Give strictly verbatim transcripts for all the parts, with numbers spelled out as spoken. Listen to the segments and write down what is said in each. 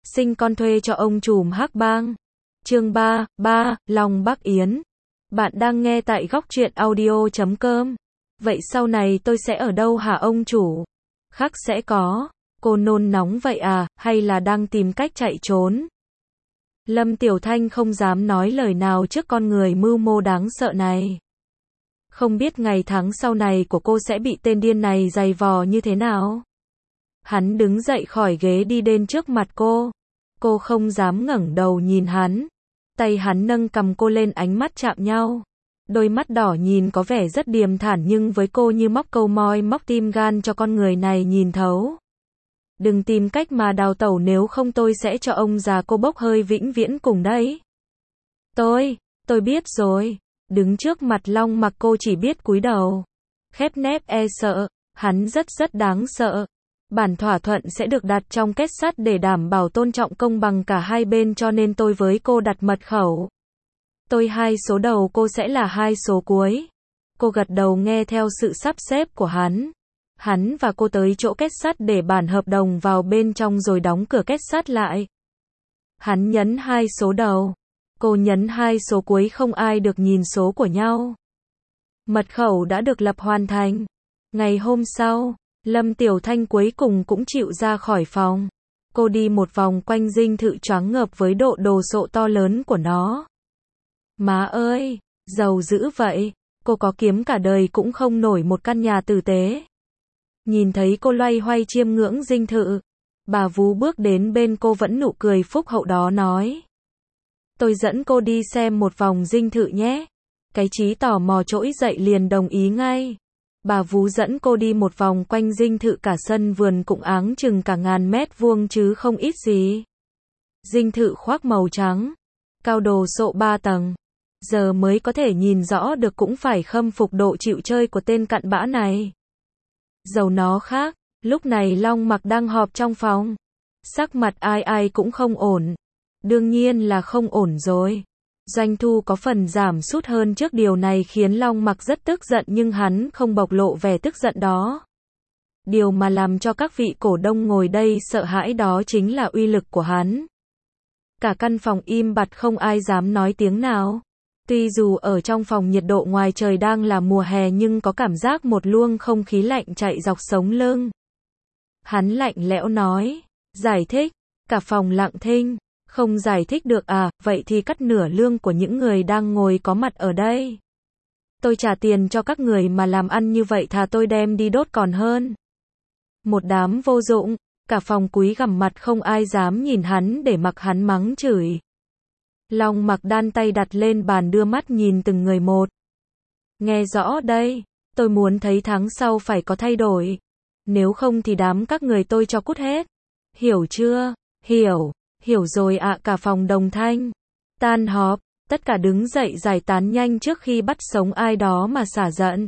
sinh con thuê cho ông trùm hắc bang. Chương ba, ba, Long Bắc Yến. Bạn đang nghe tại góc truyện audio chấm com. Vậy sau này tôi sẽ ở đâu hả ông chủ? Khắc sẽ có. Cô nôn nóng vậy à, hay là đang tìm cách chạy trốn? Lâm Tiểu Thanh không dám nói lời nào trước con người mưu mô đáng sợ này. Không biết ngày tháng sau này của cô sẽ bị tên điên này giày vò như thế nào? Hắn đứng dậy khỏi ghế đi đến trước mặt cô. Cô không dám ngẩng đầu nhìn hắn. Tay hắn nâng cầm cô lên, ánh mắt chạm nhau. Đôi mắt đỏ nhìn có vẻ rất điềm thản nhưng với cô như móc câu moi móc tim gan cho con người này nhìn thấu. Đừng tìm cách mà đào tẩu, nếu không tôi sẽ cho ông già cô bốc hơi vĩnh viễn cùng đấy. Tôi, tôi biết rồi. Đứng trước mặt Long Mặc cô chỉ biết cúi đầu. Khép nép e sợ, hắn rất rất đáng sợ. Bản thỏa thuận sẽ được đặt trong kết sắt để đảm bảo tôn trọng công bằng cả hai bên, cho nên tôi với cô đặt mật khẩu. Tôi hai số đầu, cô sẽ là hai số cuối. Cô gật đầu nghe theo sự sắp xếp của hắn. Hắn và cô tới chỗ kết sắt để bản hợp đồng vào bên trong rồi đóng cửa kết sắt lại. Hắn nhấn hai số đầu. Cô nhấn hai số cuối, không ai được nhìn số của nhau. Mật khẩu đã được lập hoàn thành. Ngày hôm sau, Lâm Tiểu Thanh cuối cùng cũng chịu ra khỏi phòng. Cô đi một vòng quanh dinh thự choáng ngợp với độ đồ sộ to lớn của nó. Má ơi, giàu dữ vậy, cô có kiếm cả đời cũng không nổi một căn nhà tử tế. Nhìn thấy cô loay hoay chiêm ngưỡng dinh thự, bà vú bước đến bên cô vẫn nụ cười phúc hậu đó nói. Tôi dẫn cô đi xem một vòng dinh thự nhé. Cái trí tò mò trỗi dậy liền đồng ý ngay. Bà vú dẫn cô đi một vòng quanh dinh thự, cả sân vườn cũng áng chừng cả ngàn mét vuông chứ không ít gì. Dinh thự khoác màu trắng, cao đồ sộ ba tầng. Giờ mới có thể nhìn rõ được, cũng phải khâm phục độ chịu chơi của tên cặn bã này. Dầu nó khác, lúc này Long Mặc đang họp trong phòng. Sắc mặt ai ai cũng không ổn. Đương nhiên là không ổn rồi. Doanh thu có phần giảm sút hơn trước, điều này khiến Long Mặc rất tức giận nhưng hắn không bộc lộ vẻ tức giận đó. Điều mà làm cho các vị cổ đông ngồi đây sợ hãi đó chính là uy lực của hắn. Cả căn phòng im bặt, không ai dám nói tiếng nào. Tuy dù ở trong phòng nhiệt độ ngoài trời đang là mùa hè nhưng có cảm giác một luồng không khí lạnh chạy dọc sống lưng. Hắn lạnh lẽo nói, giải thích, cả phòng lặng thinh. Không giải thích được à, vậy thì cắt nửa lương của những người đang ngồi có mặt ở đây. Tôi trả tiền cho các người mà làm ăn như vậy thà tôi đem đi đốt còn hơn. Một đám vô dụng, cả phòng cúi gằm mặt, không ai dám nhìn hắn để mặc hắn mắng chửi. Long Mặc đan tay đặt lên bàn, đưa mắt nhìn từng người một. Nghe rõ đây, tôi muốn thấy tháng sau phải có thay đổi. Nếu không thì đám các người tôi cho cút hết. Hiểu chưa? Hiểu. Hiểu rồi ạ. À, cả phòng đồng thanh. Tan họp, tất cả đứng dậy giải tán nhanh trước khi bắt sống ai đó mà xả giận.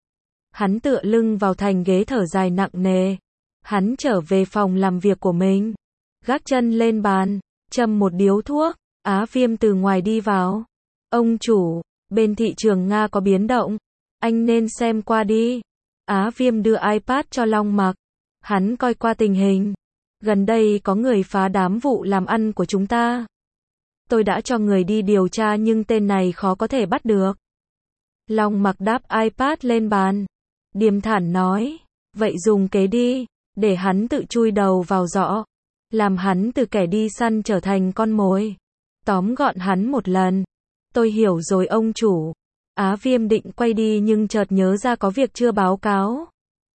Hắn tựa lưng vào thành ghế thở dài nặng nề. Hắn trở về phòng làm việc của mình. Gác chân lên bàn, châm một điếu thuốc. Á Viêm từ ngoài đi vào. Ông chủ, bên thị trường Nga có biến động. Anh nên xem qua đi. Á Viêm đưa iPad cho Long Mặc. Hắn coi qua tình hình. Gần đây có người phá đám vụ làm ăn của chúng ta. Tôi đã cho người đi điều tra nhưng tên này khó có thể bắt được. Long Mặc đáp iPad lên bàn. Điềm thản nói. Vậy dùng kế đi. Để hắn tự chui đầu vào giỏ. Làm hắn từ kẻ đi săn trở thành con mồi. Tóm gọn hắn một lần. Tôi hiểu rồi ông chủ. Á Viêm định quay đi nhưng chợt nhớ ra có việc chưa báo cáo.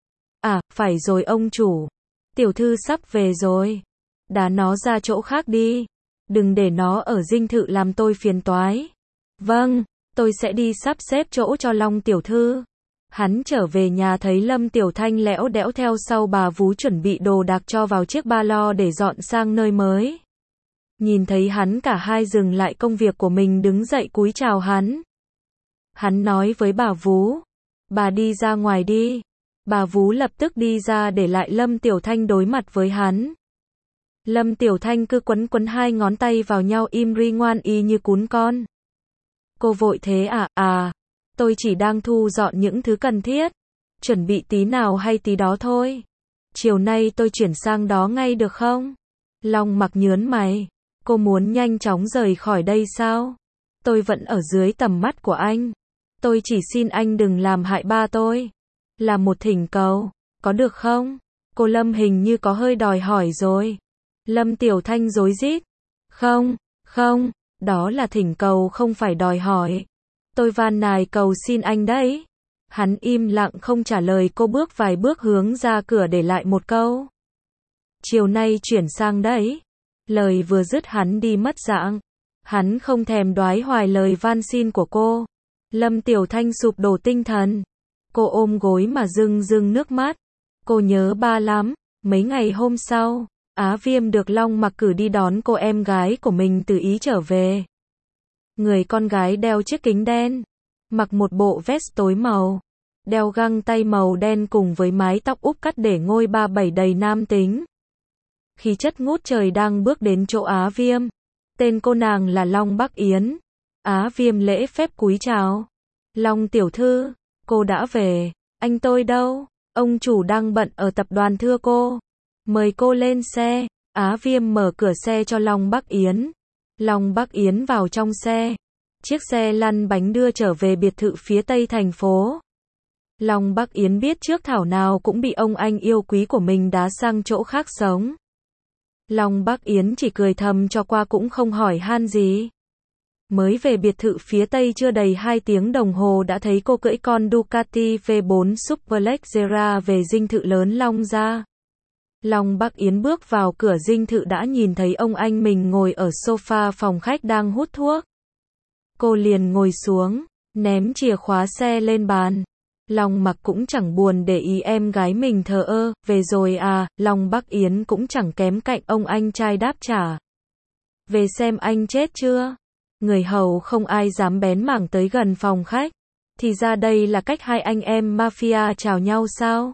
À, phải rồi ông chủ. Tiểu thư sắp về rồi. Đá nó ra chỗ khác đi. Đừng để nó ở dinh thự làm tôi phiền toái. Vâng, tôi sẽ đi sắp xếp chỗ cho Long tiểu thư. Hắn trở về nhà thấy Lâm Tiểu Thanh lẽo đẽo theo sau bà vú chuẩn bị đồ đạc cho vào chiếc ba lo để dọn sang nơi mới. Nhìn thấy hắn, cả hai dừng lại công việc của mình đứng dậy cúi chào hắn. Hắn nói với bà vú. Bà đi ra ngoài đi. Bà vú lập tức đi ra để lại Lâm Tiểu Thanh đối mặt với hắn. Lâm Tiểu Thanh cứ quấn quấn hai ngón tay vào nhau im ri ngoan y như cún con. Cô vội thế à? À, tôi chỉ đang thu dọn những thứ cần thiết. Chuẩn bị tí nào hay tí đó thôi. Chiều nay tôi chuyển sang đó ngay được không? Long Mặc nhớn mày. Cô muốn nhanh chóng rời khỏi đây sao? Tôi vẫn ở dưới tầm mắt của anh. Tôi chỉ xin anh đừng làm hại ba tôi. Là một thỉnh cầu. Có được không? Cô Lâm hình như có hơi đòi hỏi rồi. Lâm Tiểu Thanh rối rít. Không, không, đó là thỉnh cầu không phải đòi hỏi. Tôi van nài cầu xin anh đấy. Hắn im lặng không trả lời, cô bước vài bước hướng ra cửa để lại một câu. Chiều nay chuyển sang đấy. Lời vừa dứt hắn đi mất dạng. Hắn không thèm đoái hoài lời van xin của cô. Lâm Tiểu Thanh sụp đổ tinh thần. Cô ôm gối mà rưng rưng nước mắt. Cô nhớ ba lắm. Mấy ngày hôm sau, Á Viêm được Long Mặc cử đi đón cô em gái của mình từ Ý trở về. Người con gái đeo chiếc kính đen, mặc một bộ vest tối màu, đeo găng tay màu đen cùng với mái tóc úp cắt để ngôi ba bảy đầy nam tính. Khí chất ngút trời đang bước đến chỗ Á Viêm. Tên cô nàng là Long Bắc Yến. Á Viêm lễ phép cúi chào. Long tiểu thư, cô đã về. Anh tôi đâu? Ông chủ đang bận ở tập đoàn thưa cô. Mời cô lên xe. Á Viêm mở cửa xe cho Long Bắc Yến. Long Bắc Yến vào trong xe. Chiếc xe lăn bánh đưa trở về biệt thự phía tây thành phố. Long Bắc Yến biết trước thảo nào cũng bị ông anh yêu quý của mình đá sang chỗ khác sống. Long Bắc Yến chỉ cười thầm cho qua cũng không hỏi han gì. Mới về biệt thự phía tây chưa đầy hai tiếng đồng hồ đã thấy cô cưỡi con Ducati V bốn Superleggera về dinh thự lớn Long gia. Long Bắc Yến bước vào cửa dinh thự đã nhìn thấy ông anh mình ngồi ở sofa phòng khách đang hút thuốc. Cô liền ngồi xuống, ném chìa khóa xe lên bàn. Long Mặc cũng chẳng buồn để ý em gái mình thờ ơ, về rồi à, Long Bắc Yến cũng chẳng kém cạnh ông anh trai đáp trả. Về xem anh chết chưa? Người hầu không ai dám bén mảng tới gần phòng khách. Thì ra đây là cách hai anh em mafia chào nhau sao?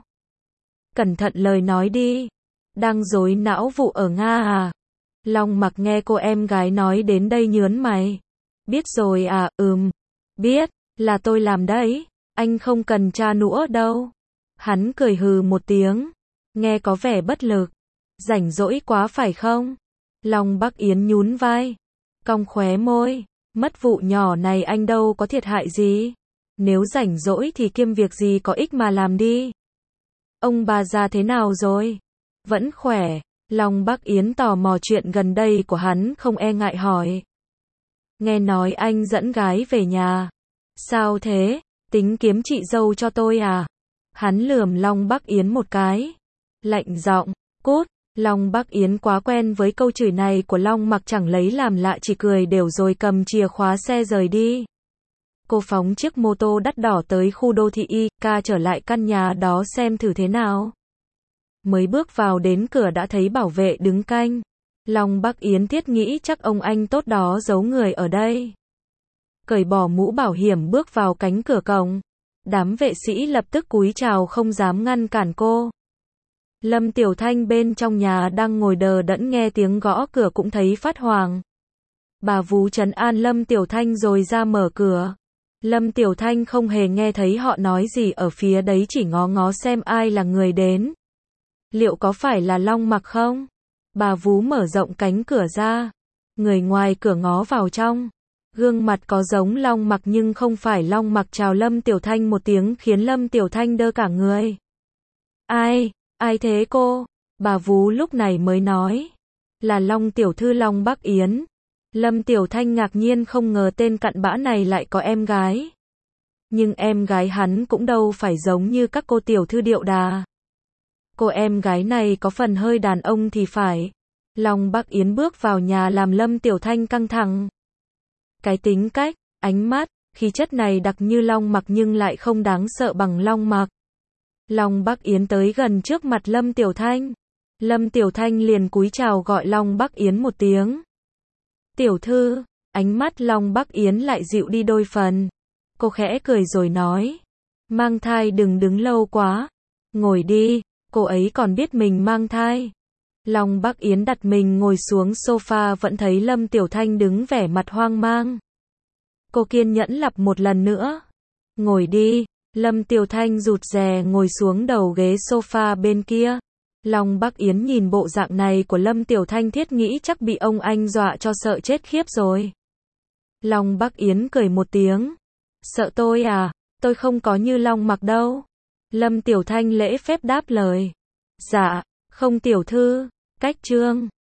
Cẩn thận lời nói đi. Đang rối não vụ ở Nga à? Long Mặc nghe cô em gái nói đến đây nhớn mày. Biết rồi à, ừm. Biết, là tôi làm đấy. Anh không cần tra nũa đâu. Hắn cười hừ một tiếng. Nghe có vẻ bất lực. Rảnh rỗi quá phải không? Long Bắc Yến nhún vai. Cong khóe môi. Mất vụ nhỏ này anh đâu có thiệt hại gì. Nếu rảnh rỗi thì kiêm việc gì có ích mà làm đi. Ông bà già thế nào rồi? Vẫn khỏe. Long Bắc Yến tò mò chuyện gần đây của hắn không e ngại hỏi. Nghe nói anh dẫn gái về nhà. Sao thế? Tính kiếm chị dâu cho tôi à? Hắn lườm Long Bắc Yến một cái. Lạnh giọng, cút. Long Bắc Yến quá quen với câu chửi này của Long Mặc chẳng lấy làm lạ chỉ cười đều rồi cầm chìa khóa xe rời đi. Cô phóng chiếc mô tô đắt đỏ tới khu đô thị i ca trở lại căn nhà đó xem thử thế nào. Mới bước vào đến cửa đã thấy bảo vệ đứng canh. Long Bắc Yến thiết nghĩ chắc ông anh tốt đó giấu người ở đây. Cởi bỏ mũ bảo hiểm bước vào cánh cửa cổng. Đám vệ sĩ lập tức cúi chào không dám ngăn cản cô. Lâm Tiểu Thanh bên trong nhà đang ngồi đờ đẫn nghe tiếng gõ cửa cũng thấy phát hoảng. Bà vú trấn an Lâm Tiểu Thanh rồi ra mở cửa. Lâm Tiểu Thanh không hề nghe thấy họ nói gì ở phía đấy, chỉ ngó ngó xem ai là người đến. Liệu có phải là Long Mặc không? Bà vú mở rộng cánh cửa ra. Người ngoài cửa ngó vào trong. Gương mặt có giống Long Mặc nhưng không phải Long Mặc. Chào Lâm Tiểu Thanh một tiếng khiến Lâm Tiểu Thanh đơ cả người. Ai? Ai thế cô? Bà vú lúc này mới nói. Là Long tiểu thư Long Bắc Yến. Lâm Tiểu Thanh ngạc nhiên không ngờ tên cặn bã này lại có em gái. Nhưng em gái hắn cũng đâu phải giống như các cô tiểu thư điệu đà. Cô em gái này có phần hơi đàn ông thì phải. Long Bắc Yến bước vào nhà làm Lâm Tiểu Thanh căng thẳng. Cái tính cách, ánh mắt, khí chất này đặc như Long Mặc nhưng lại không đáng sợ bằng Long Mặc. Long Bắc Yến tới gần trước mặt Lâm Tiểu Thanh. Lâm Tiểu Thanh liền cúi chào gọi Long Bắc Yến một tiếng. Tiểu thư, ánh mắt Long Bắc Yến lại dịu đi đôi phần. Cô khẽ cười rồi nói. Mang thai đừng đứng lâu quá. Ngồi đi, cô ấy còn biết mình mang thai. Long Bắc Yến đặt mình ngồi xuống sofa vẫn thấy Lâm Tiểu Thanh đứng vẻ mặt hoang mang. Cô kiên nhẫn lặp một lần nữa. Ngồi đi. Lâm Tiểu Thanh rụt rè ngồi xuống đầu ghế sofa bên kia. Long Bắc Yến nhìn bộ dạng này của Lâm Tiểu Thanh thiết nghĩ chắc bị ông anh dọa cho sợ chết khiếp rồi. Long Bắc Yến cười một tiếng. Sợ tôi à? Tôi không có như Long Mặc đâu. Lâm Tiểu Thanh lễ phép đáp lời. Dạ, không tiểu thư. Cách trương.